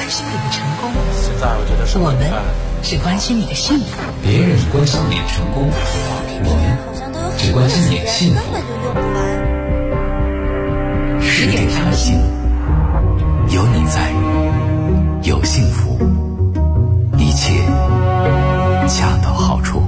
关心你的成功， 现在我觉得我们只关心你的幸福。 别人关心你的成功，我们只关心你的幸福。10点谈心，有你在，有幸福，一切恰到好处。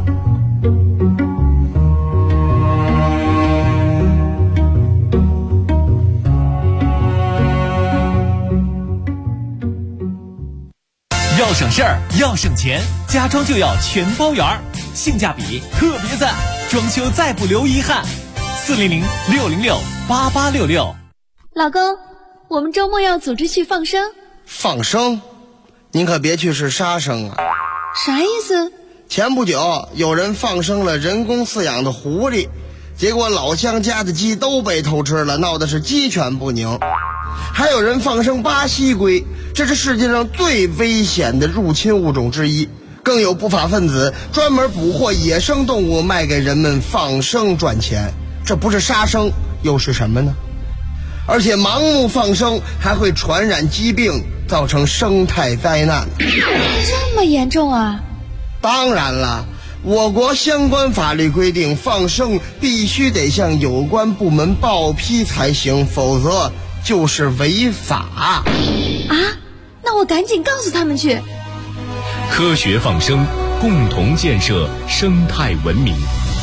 要省事儿，要省钱，家装就要全包圆儿，性价比特别赞，装修再不留遗憾。400-606-8866。 老公，我们周末要组织去放生。 放生？您可别去是杀生啊！ 啥意思？ 前不久有人放生了人工饲养的狐狸，结果老乡家的鸡都被偷吃了，闹得是鸡犬不宁。还有人放生巴西龟，这是世界上最危险的入侵物种之一。更有不法分子专门捕获野生动物卖给人们放生赚钱，这不是杀生又是什么呢？而且盲目放生还会传染疾病，造成生态灾难。 这么严重啊？ 当然了，我国相关法律规定，放生必须得向有关部门报批才行，否则就是违法啊！ 那我赶紧告诉他们去。 科学放生，共同建设生态文明。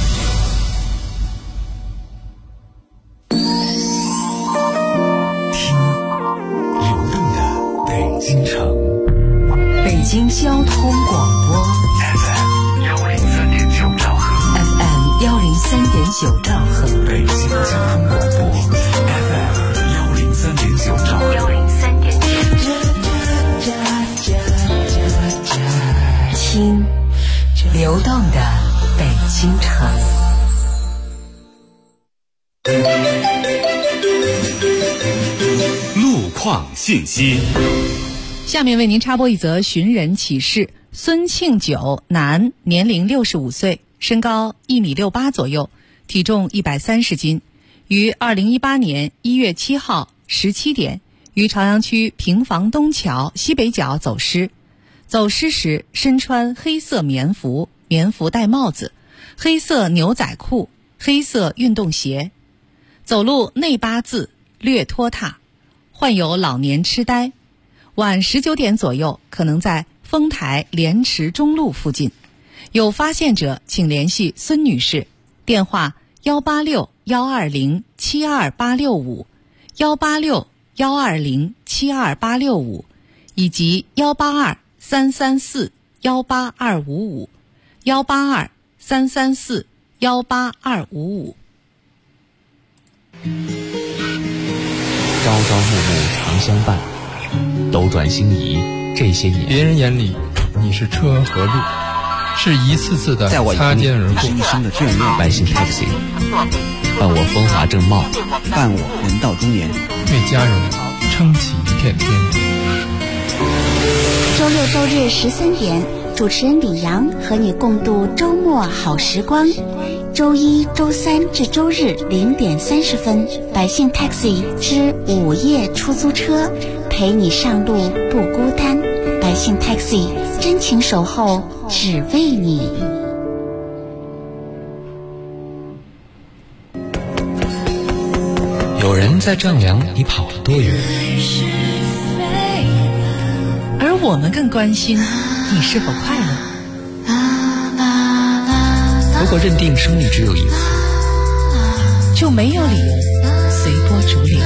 听流动的北京城， 北京交通广播 FM 103.9兆赫 ，FM 103.9兆赫， 北京交通广播 FM 103.9兆赫 103.9。听流动的北京城。 路况信息。 下面为您插播一则寻人启事。孙庆九，男，年龄65岁，身高1.68米左右，体重130斤，于2018年1月7号17点于朝阳区平房东桥西北角走失。走失时身穿黑色棉服，棉服戴帽子，黑色牛仔裤，黑色运动鞋，走路内八字，略拖沓，患有老年痴呆。晚19点左右可能在丰台莲池中路附近，有发现者请联系孙女士，电话186-120-72865 186-120-72865以及182-334-18255 182-334-18255。 朝朝暮暮常相伴，斗转星移这些年， 别人眼里你是车和路，是一次次的擦肩而过。 深深的眷恋。 百姓 taxi 伴我风华正茂， 伴我人到中年， 为家人撑起一片天。 周六周日13点，主持人李阳和你共度周末好时光。周一、周三至周日0点30分，百姓 taxi 之午夜出租车，陪你上路不孤单。百姓 taxi 真情守候，只为你。 有人在丈量你跑了多远， 而我们更关心你是否快乐。 如果认定生命只有一次， 就没有理由随波逐流。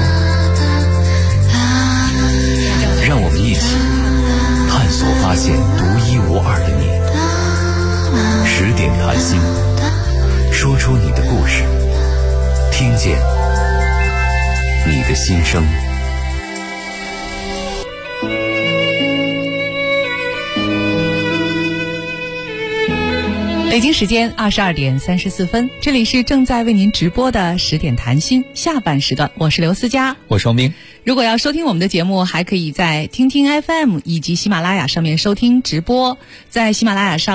让我们一起探索发现独一无二的你。10点谈心，说出你的故事，听见你的心声。 北京时间22点34分，这里是正在为您直播的10点谈心下半时段，我是刘思佳， 我是王斌。 如果要收听我们的节目，还可以在听听 FM 以及喜马拉雅上面收听直播。在喜马拉雅上，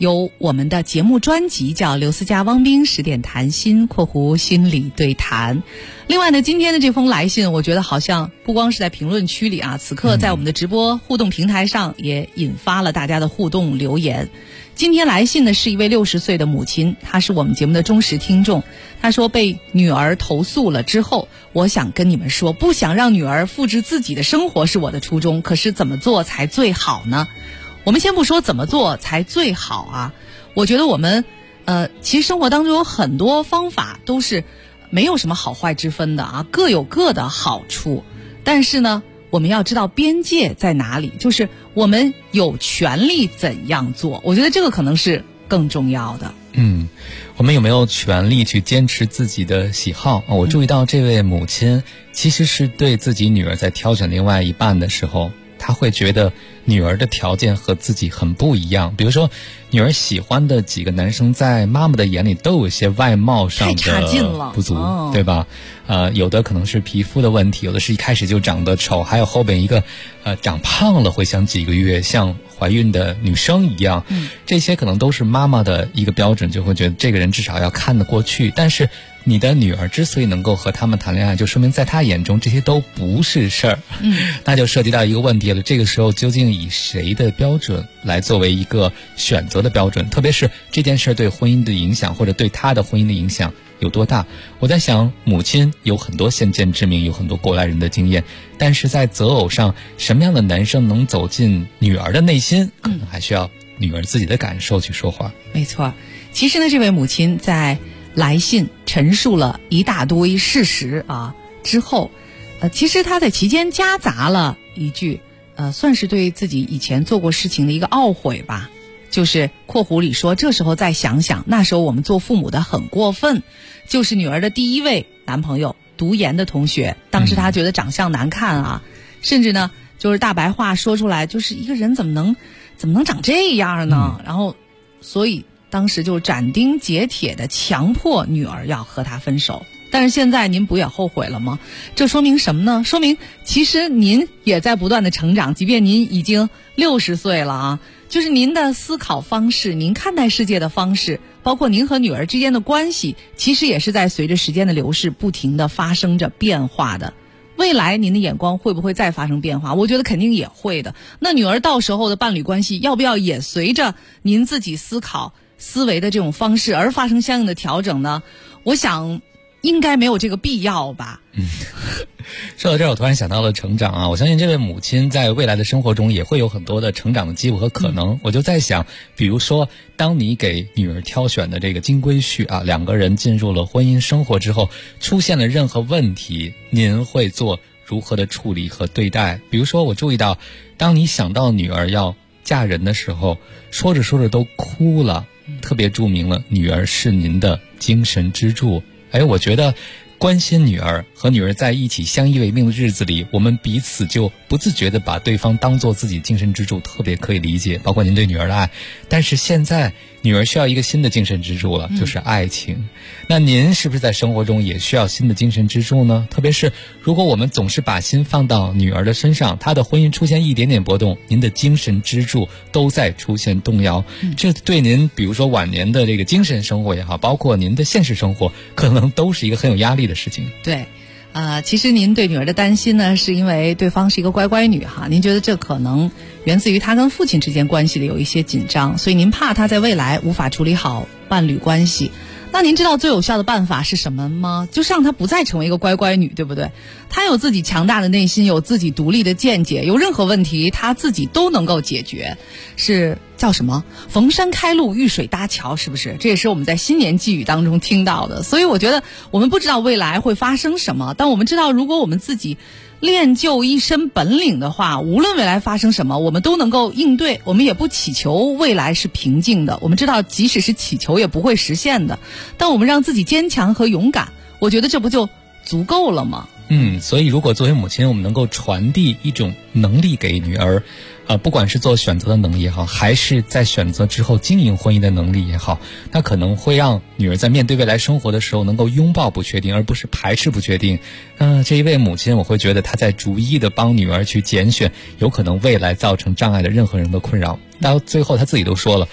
有我们的节目专辑叫刘思佳汪冰10点谈心（心理对谈）。另外呢，今天的这封来信，我觉得好像不光是在评论区里啊，此刻在我们的直播互动平台上也引发了大家的互动留言。今天来信的是一位60岁的母亲，她是我们节目的忠实听众。她说被女儿投诉了之后，我想跟你们说，不想让女儿复制自己的生活是我的初衷，可是怎么做才最好呢？我们先不说怎么做才最好啊，我觉得我们其实生活当中有很多方法都是没有什么好坏之分的啊，各有各的好处。但是呢，我们要知道边界在哪里，就是我们有权利怎样做，我觉得这个可能是更重要的。 我们有没有权利去坚持自己的喜好？我注意到这位母亲其实是对自己女儿在挑选另外一半的时候，她会觉得女儿的条件和自己很不一样。比如说女儿喜欢的几个男生在妈妈的眼里都有一些外貌上的不足，对吧？有的可能是皮肤的问题，有的是一开始就长得丑，还有后边一个长胖了会想几个月像怀孕的女生一样，这些可能都是妈妈的一个标准，就会觉得这个人至少要看得过去。但是你的女儿之所以能够和他们谈恋爱，就说明在她眼中这些都不是事儿。那就涉及到一个问题了，这个时候究竟以谁的标准来作为一个选择的标准？特别是这件事对婚姻的影响，或者对她的婚姻的影响有多大？我在想，母亲有很多先见之明，有很多过来人的经验，但是在择偶上，什么样的男生能走进女儿的内心，可能还需要女儿自己的感受去说话。 没错，其实呢，这位母亲在来信陈述了一大堆事实啊之后，其实她在其间夹杂了一句，算是对自己以前做过事情的一个懊悔吧。就是括弧里说，这时候再想想，那时候我们做父母的很过分。就是女儿的第一位男朋友读研的同学，当时他觉得长相难看啊，甚至呢就是大白话说出来，就是一个人怎么能长这样呢？然后所以当时就斩钉截铁的强迫女儿要和他分手。但是现在您不也后悔了吗？这说明什么呢？说明其实您也在不断的成长，即便您已经60岁了啊，就是您的思考方式，您看待世界的方式，包括您和女儿之间的关系，其实也是在随着时间的流逝不停的发生着变化的。未来您的眼光会不会再发生变化？我觉得肯定也会的。那女儿到时候的伴侣关系要不要也随着您自己思考思维的这种方式而发生相应的调整呢？我想应该没有这个必要吧。 说到这儿，我突然想到了成长啊！我相信这位母亲在未来的生活中也会有很多的成长的机会和可能。我就在想，比如说，当你给女儿挑选的这个金龟婿啊，两个人进入了婚姻生活之后，出现了任何问题，您会做如何的处理和对待？比如说，我注意到，当你想到女儿要嫁人的时候，说着说着都哭了，特别注明了女儿是您的精神支柱。我觉得关心女儿，和女儿在一起相依为命的日子里，我们彼此就不自觉地把对方当作自己精神支柱，特别可以理解，包括您对女儿的爱。但是现在女儿需要一个新的精神支柱了，就是爱情。那您是不是在生活中也需要新的精神支柱呢？特别是如果我们总是把心放到女儿的身上，她的婚姻出现一点点波动，您的精神支柱都在出现动摇。这对您比如说晚年的这个精神生活也好，包括您的现实生活，可能都是一个很有压力的事情。 对，其实您对女儿的担心呢，是因为对方是一个乖乖女哈，您觉得这可能源自于她跟父亲之间关系的有一些紧张，所以您怕她在未来无法处理好伴侣关系。那您知道最有效的办法是什么吗？就是让她不再成为一个乖乖女，对不对？她有自己强大的内心，有自己独立的见解，有任何问题她自己都能够解决，是叫什么？逢山开路，遇水搭桥，是不是？这也是我们在新年寄语当中听到的。所以我觉得我们不知道未来会发生什么，但我们知道如果我们自己练就一身本领的话，无论未来发生什么，我们都能够应对。我们也不祈求未来是平静的，我们知道即使是祈求也不会实现的，但我们让自己坚强和勇敢，我觉得这不就足够了吗？ 所以如果作为母亲，我们能够传递一种能力给女儿，不管是做选择的能力也好，还是在选择之后经营婚姻的能力也好，那可能会让女儿在面对未来生活的时候能够拥抱不确定，而不是排斥不确定。这一位母亲，我会觉得她在逐一的帮女儿去拣选有可能未来造成障碍的任何人的困扰。到最后她自己都说了，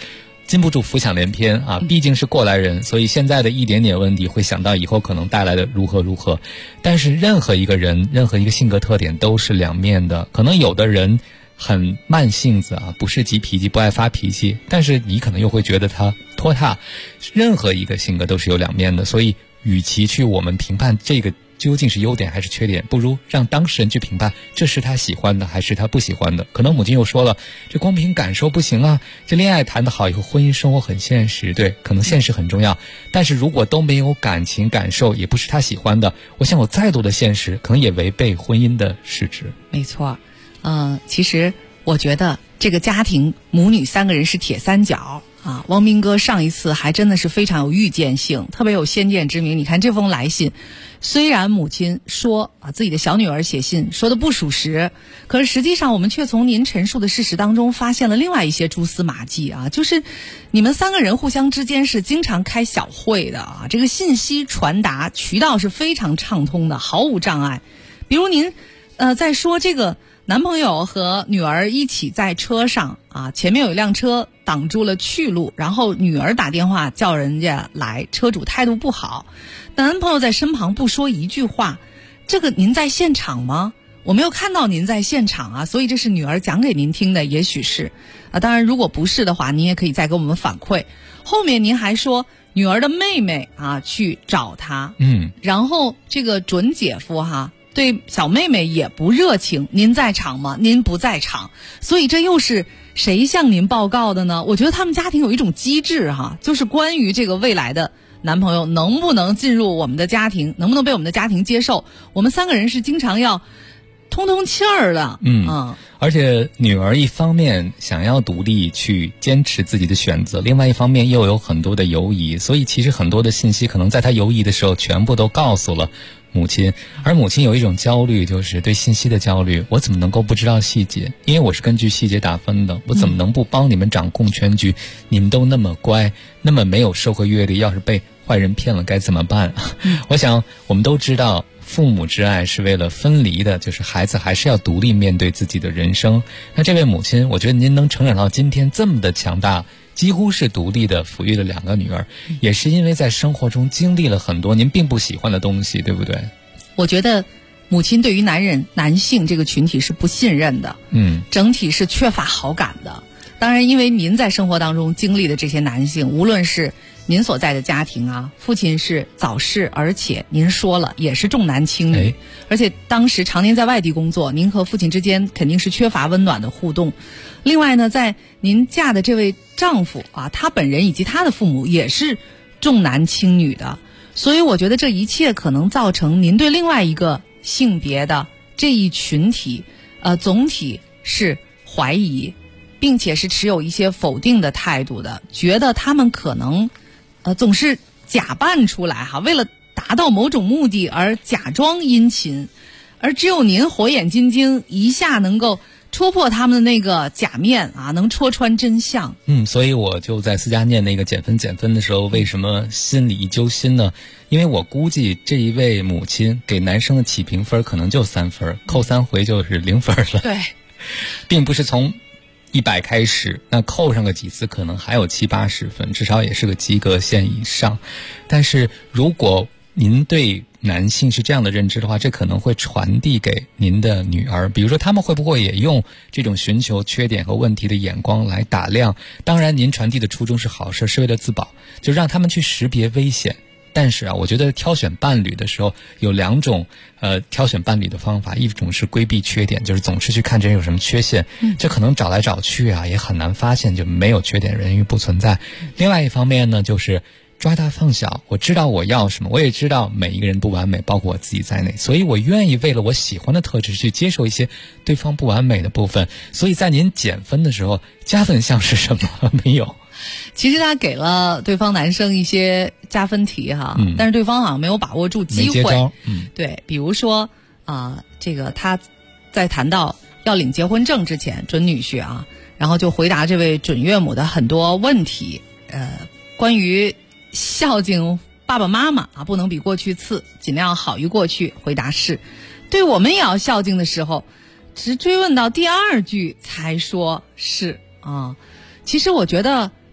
禁不住浮想联翩啊，毕竟是过来人，所以现在的一点点问题会想到以后可能带来的如何如何。但是任何一个人，任何一个性格特点都是两面的，可能有的人很慢性子啊，不是急脾气，不爱发脾气，但是你可能又会觉得他拖沓。任何一个性格都是有两面的，所以与其去我们评判这个究竟是优点还是缺点，不如让当事人去评判这是他喜欢的还是他不喜欢的。可能母亲又说了，这光凭感受不行啊，这恋爱谈得好以后婚姻生活很现实，对，可能现实很重要，但是如果都没有感情感受，也不是他喜欢的，我想有再多的现实可能也违背婚姻的实质。 没错，其实我觉得这个家庭母女3个人是铁三角啊。汪斌哥上一次还真的是非常有预见性，特别有先见之明。你看这封来信，虽然母亲说自己的小女儿写信说的不属实，可是实际上我们却从您陈述的事实当中发现了另外一些蛛丝马迹啊，就是你们3个人互相之间是经常开小会的啊，这个信息传达渠道是非常畅通的，毫无障碍。比如您在说这个男朋友和女儿一起在车上啊，前面有一辆车挡住了去路，然后女儿打电话叫人家来，车主态度不好，男朋友在身旁不说一句话。这个您在现场吗？我没有看到您在现场啊，所以这是女儿讲给您听的，也许是啊。当然如果不是的话，您也可以再给我们反馈。后面您还说女儿的妹妹啊去找她，然后这个准姐夫对小妹妹也不热情，您在场吗？您不在场，所以这又是谁向您报告的呢？我觉得他们家庭有一种机制就是关于这个未来的男朋友能不能进入我们的家庭，能不能被我们的家庭接受，我们3个人是经常要通通气儿的。 而且女儿一方面想要独立去坚持自己的选择，另外一方面又有很多的犹疑，所以其实很多的信息可能在她犹疑的时候全部都告诉了母亲。而母亲有一种焦虑，就是对信息的焦虑，我怎么能够不知道细节？因为我是根据细节打分的，我怎么能不帮你们掌控全局？你们都那么乖，那么没有社会阅历，要是被坏人骗了该怎么办？我想我们都知道父母之爱是为了分离的，就是孩子还是要独立面对自己的人生。那这位母亲，我觉得您能成长到今天这么的强大，几乎是独立的抚育了2个女儿，也是因为在生活中经历了很多您并不喜欢的东西，对不对？ 我觉得母亲对于男性这个群体是不信任的，整体是缺乏好感的。当然因为您在生活当中经历的这些男性，无论是您所在的家庭父亲是早逝，而且您说了也是重男轻女，而且当时常年在外地工作，您和父亲之间肯定是缺乏温暖的互动。另外呢，在您嫁的这位丈夫他本人以及他的父母也是重男轻女的，所以我觉得这一切可能造成您对另外一个性别的这一群体总体是怀疑，并且是持有一些否定的态度的，觉得他们可能总是假扮出来为了达到某种目的而假装殷勤，而只有您火眼金睛一下能够戳破他们的那个假面能戳穿真相。 所以我就在私家念那个减分的时候，为什么心里一揪心呢？因为我估计这一位母亲给男生的起评分可能就3分，扣3回就是0分了。 对， 并不是从100开始，那扣上个几次可能还有70、80分，至少也是个及格线以上。但是如果您对男性是这样的认知的话，这可能会传递给您的女儿，比如说他们会不会也用这种寻求缺点和问题的眼光来打量？当然您传递的初衷是好事，是为了自保，就让他们去识别危险。但是我觉得挑选伴侣的时候有2种挑选伴侣的方法，一种是规避缺点，就是总是去看这人有什么缺陷，这可能找来找去也很难发现就没有缺点，人鱼不存在。另外一方面呢，就是抓大放小，我知道我要什么，我也知道每一个人不完美，包括我自己在内，所以我愿意为了我喜欢的特质去接受一些对方不完美的部分。所以在您减分的时候，加分项是什么？没有。 其实他给了对方男生一些加分题但是对方好像没有把握住机会。对，比如说这个他在谈到要领结婚证之前，准女婿然后就回答这位准岳母的很多问题，关于孝敬爸爸妈妈不能比过去次，尽量好于过去，回答是。对我们也要孝敬的时候，只追问到第2句才说是其实我觉得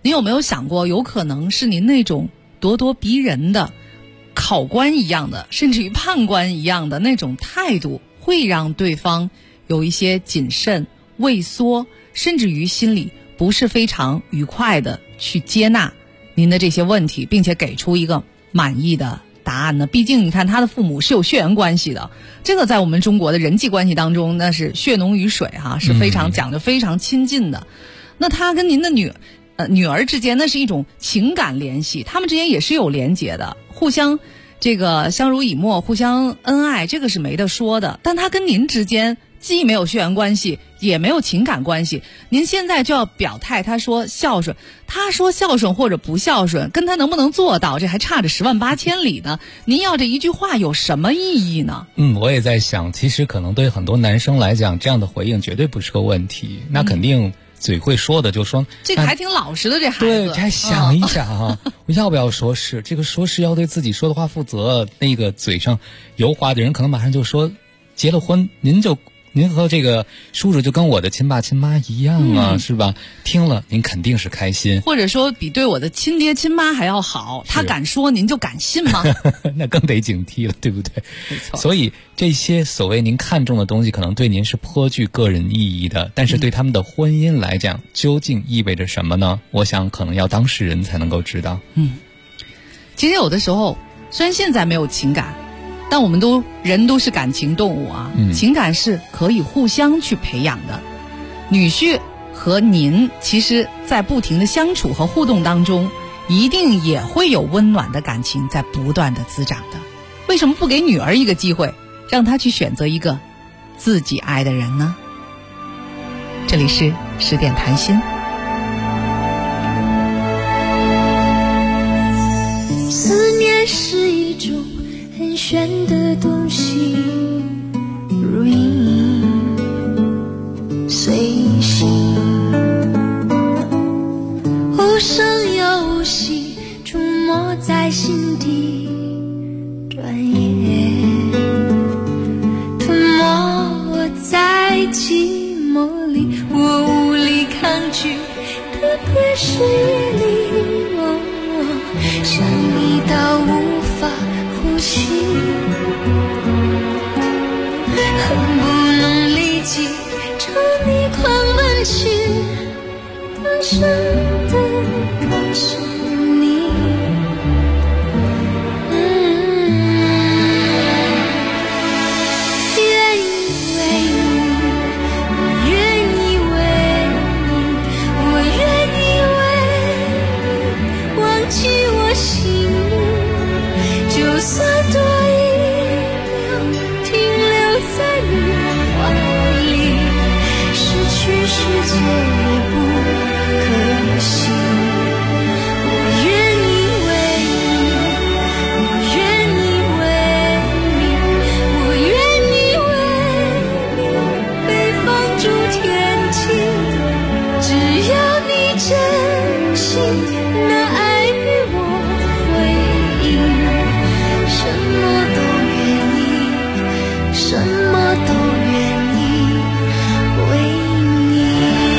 您有没有想过，有可能是您那种咄咄逼人的考官一样的，甚至于判官一样的那种态度，会让对方有一些谨慎、畏缩，甚至于心里不是非常愉快的去接纳您的这些问题，并且给出一个满意的答案呢？毕竟你看他的父母是有血缘关系的，这个在我们中国的人际关系当中那是血浓于水哈，是非常讲究非常亲近的。那他跟您的女儿之间那是一种情感联系，他们之间也是有连结的，互相这个相濡以沫，互相恩爱，这个是没得说的。但他跟您之间既没有血缘关系，也没有情感关系，您现在就要表态，他说孝顺，他说孝顺或者不孝顺，跟他能不能做到，这还差着10万8千里呢。您要这一句话有什么意义呢？ 我也在想，其实可能对很多男生来讲，这样的回应绝对不是个问题。那肯定嘴会说的就说， 这个还挺老实的，这孩子。 对，还想一想啊，我要不要说是？这个说是要对自己说的话负责。那个嘴上油滑的人，可能马上就说，结了婚，您和这个叔叔就跟我的亲爸亲妈一样啊，是吧？听了您肯定是开心， 或者说比对我的亲爹亲妈还要好。他敢说，您就敢信吗？ 那更得警惕了，对不对？ 没错。 所以这些所谓您看重的东西，可能对您是颇具个人意义的，但是对他们的婚姻来讲，究竟意味着什么呢？我想可能要当事人才能够知道。 其实有的时候，虽然现在没有情感，但我们人都是感情动物啊，情感是可以互相去培养的。女婿和您其实在不停的相处和互动当中，一定也会有温暖的感情在不断的滋长的。为什么不给女儿一个机会，让她去选择一个自己爱的人呢？这里是10点谈心。 思念是一种很玄的东西，如影随形，无声又无息，触摸在心底，转眼吞没我在寂寞里，我无力抗拒，特别是夜里，想你到无法呼吸，恨不能立即朝你狂奔去，大声地告诉你，愿意为你，我愿意为你，我愿意为你忘记我心里，就算多一秒停留在你怀里，失去世界也不可惜。我愿意为你，我愿意为你，我愿意为你被放逐天际，只要你真心那爱与我回应，什么都愿意，什么都愿意为你。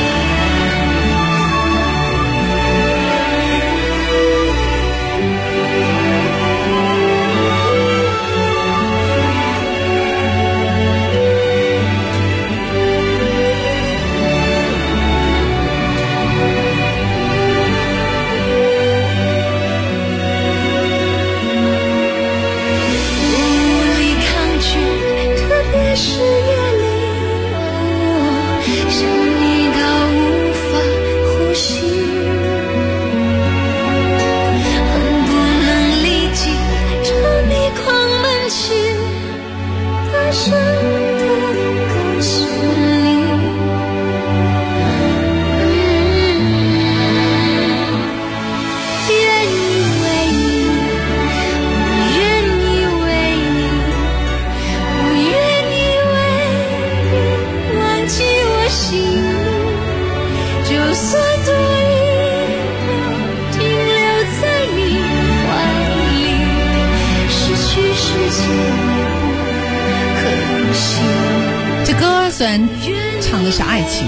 无力抗拒，特别是夜里，想你到无法呼吸，恨不能立即朝你狂奔去，大声地告诉你，愿意为你，我愿意为你，我愿意为你忘记我心里，就算多一秒停留在你怀里，失去世界也不可惜。 这歌虽然唱的是爱情啊，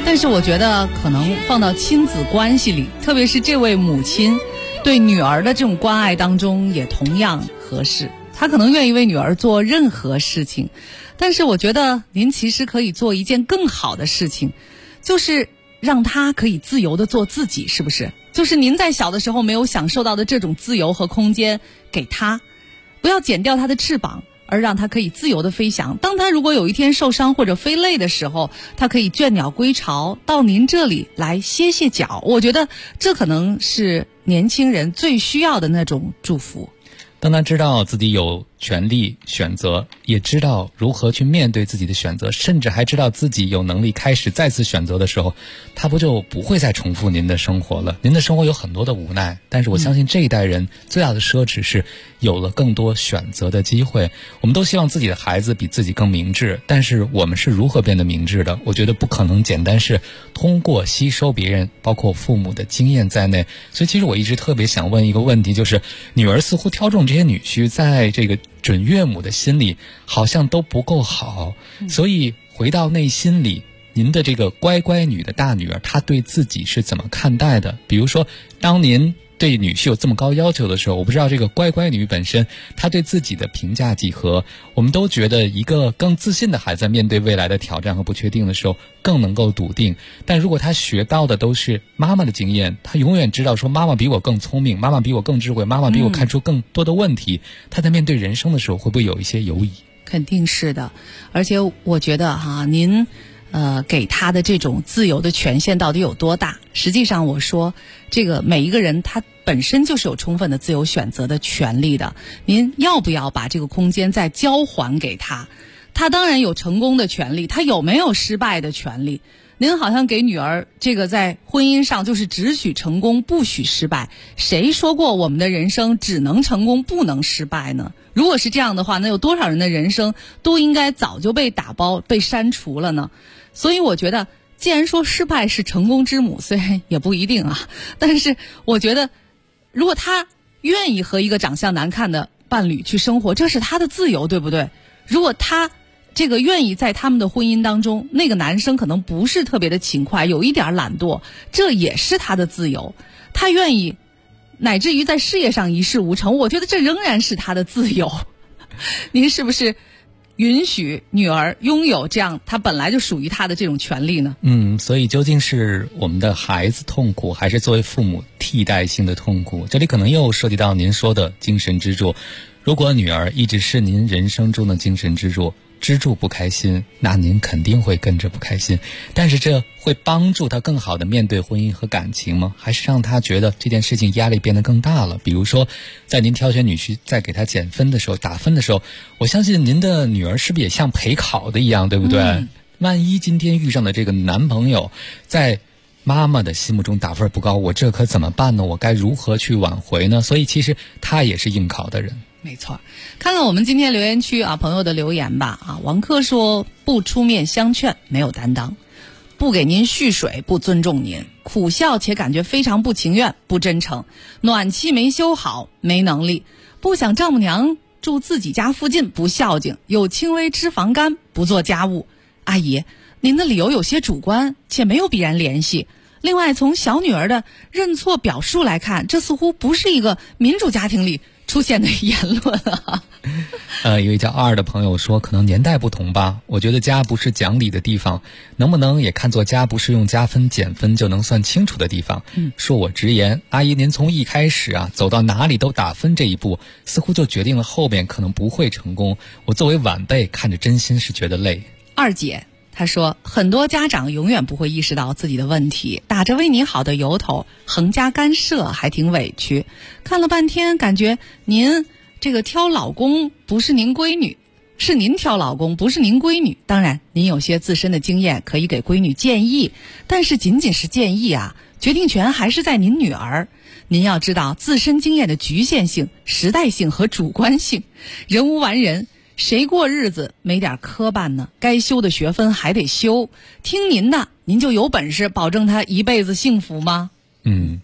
但是我觉得可能放到亲子关系里，特别是这位母亲对女儿的这种关爱当中也同样合适。她可能愿意为女儿做任何事情，但是我觉得您其实可以做一件更好的事情，就是让她可以自由地做自己，是不是？就是您在小的时候没有享受到的这种自由和空间给她，不要剪掉她的翅膀，而让他可以自由地飞翔。当他如果有一天受伤或者飞累的时候，他可以倦鸟归巢，到您这里来歇歇脚。我觉得这可能是年轻人最需要的那种祝福。 当他知道自己有权利选择，也知道如何去面对自己的选择，甚至还知道自己有能力开始再次选择的时候，他不就不会再重复您的生活了。您的生活有很多的无奈，但是我相信这一代人最大的奢侈是有了更多选择的机会。我们都希望自己的孩子比自己更明智，但是我们是如何变得明智的？我觉得不可能简单是通过吸收别人，包括父母的经验在内。所以其实我一直特别想问一个问题，就是女儿似乎挑中这些女婿，在这个准岳母的心里好像都不够好，所以回到内心里，您的这个乖乖女的大女儿，她对自己是怎么看待的？比如说当您对女婿有这么高要求的时候，我不知道这个乖乖女本身她对自己的评价几何。我们都觉得一个更自信的孩子面对未来的挑战和不确定的时候更能够笃定，但如果他学到的都是妈妈的经验，他永远知道说妈妈比我更聪明，妈妈比我更智慧，妈妈比我看出更多的问题，他在面对人生的时候会不会有一些犹疑？ 肯定是的。而且我觉得您给他的这种自由的权限到底有多大？实际上我说这个每一个人他本身就是有充分的自由选择的权利的，您要不要把这个空间再交还给他？他当然有成功的权利，他有没有失败的权利？您好像给女儿这个在婚姻上就是只许成功不许失败，谁说过我们的人生只能成功不能失败呢？如果是这样的话，那有多少人的人生都应该早就被打包被删除了呢？所以我觉得既然说失败是成功之母，虽然也不一定啊，但是我觉得如果他愿意和一个长相难看的伴侣去生活，这是他的自由，对不对？如果他这个愿意在他们的婚姻当中，那个男生可能不是特别的勤快，有一点懒惰，这也是他的自由。他愿意乃至于在事业上一事无成，我觉得这仍然是他的自由。您是不是允许女儿拥有这样她本来就属于她的这种权利呢？ 所以究竟是我们的孩子痛苦，还是作为父母替代性的痛苦？这里可能又涉及到您说的精神支柱。如果女儿一直是您人生中的精神支柱不开心，那您肯定会跟着不开心。但是这会帮助她更好的面对婚姻和感情吗？还是让她觉得这件事情压力变得更大了？比如说在您挑选女婿，在给她减分的时候，打分的时候，我相信您的女儿是不是也像陪考的一样，对不对？万一今天遇上的这个男朋友在妈妈的心目中打分不高，我这可怎么办呢？我该如何去挽回呢？所以其实她也是应考的人。 没错，看看我们今天留言区朋友的留言吧。王克说不出面相劝，没有担当，不给您续水，不尊重您，苦笑且感觉非常不情愿，不真诚，暖气没修好，没能力，不想丈母娘住自己家附近，不孝敬，有轻微脂肪肝，不做家务。阿姨，您的理由有些主观，且没有必然联系。另外，从小女儿的认错表述来看，这似乎不是一个民主家庭里出现的言论啊。 有一叫二的朋友说，可能年代不同吧，我觉得家不是讲理的地方，能不能也看作家不是用加分减分就能算清楚的地方。恕我直言，阿姨您从一开始走到哪里都打分这一步，似乎就决定了后面可能不会成功。我作为晚辈看着真心是觉得累。 二姐他说，很多家长永远不会意识到自己的问题，打着为你好的由头横加干涉，还挺委屈。看了半天，感觉您这个挑老公不是您闺女，是您挑老公不是您闺女。当然您有些自身的经验可以给闺女建议，但是仅仅是建议决定权还是在您女儿。您要知道自身经验的局限性、时代性和主观性，人无完人，谁过日子没点磕绊呢？该修的学分还得修，听您的，您就有本事保证他一辈子幸福吗？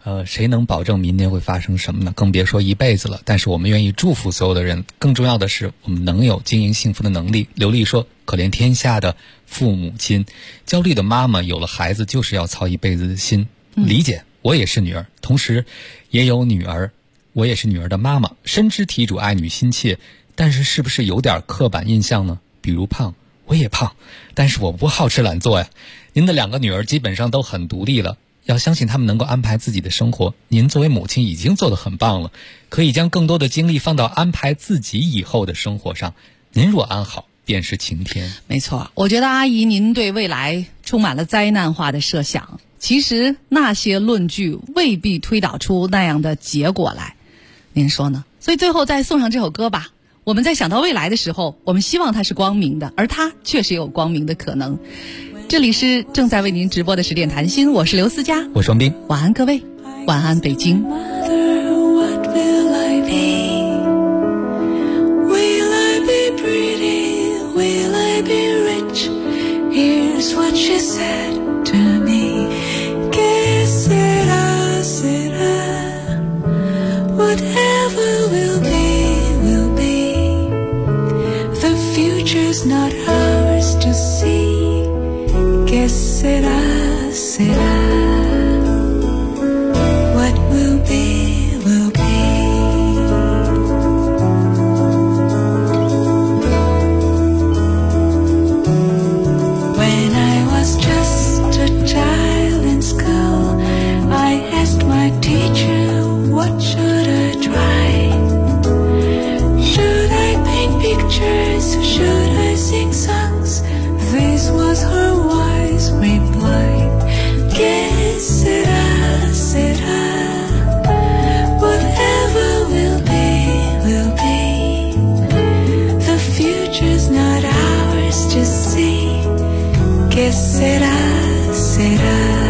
谁能保证明年会发生什么呢？更别说一辈子了。但是我们愿意祝福所有的人，更重要的是我们能有经营幸福的能力。刘丽说，可怜天下的父母亲，焦虑的妈妈有了孩子就是要操一辈子的心。理解，我也是女儿，同时也有女儿，我也是女儿的妈妈，深知题主爱女心切，但是是不是有点刻板印象呢？比如胖，我也胖，但是我不好吃懒做呀。您的2个女儿基本上都很独立了，要相信他们能够安排自己的生活。您作为母亲已经做得很棒了，可以将更多的精力放到安排自己以后的生活上。您若安好，便是晴天。 没错，我觉得阿姨您对未来充满了灾难化的设想，其实那些论据未必推导出那样的结果来，您说呢？所以最后再送上这首歌吧。我们在想到未来的时候，我们希望它是光明的，而它确实有光明的可能。这里是正在为您直播的10点谈心，我是刘思佳， 我是王斌， 晚安各位，晚安北京。 Here's what she said to me. Que sera, sera. Whatever will be. The future's not ours to see. Que sera, sera. What will be, will be. Should I sing songs? This was her wise reply. Que sera, sera. Whatever will be. The future's not ours to see. Que sera, sera.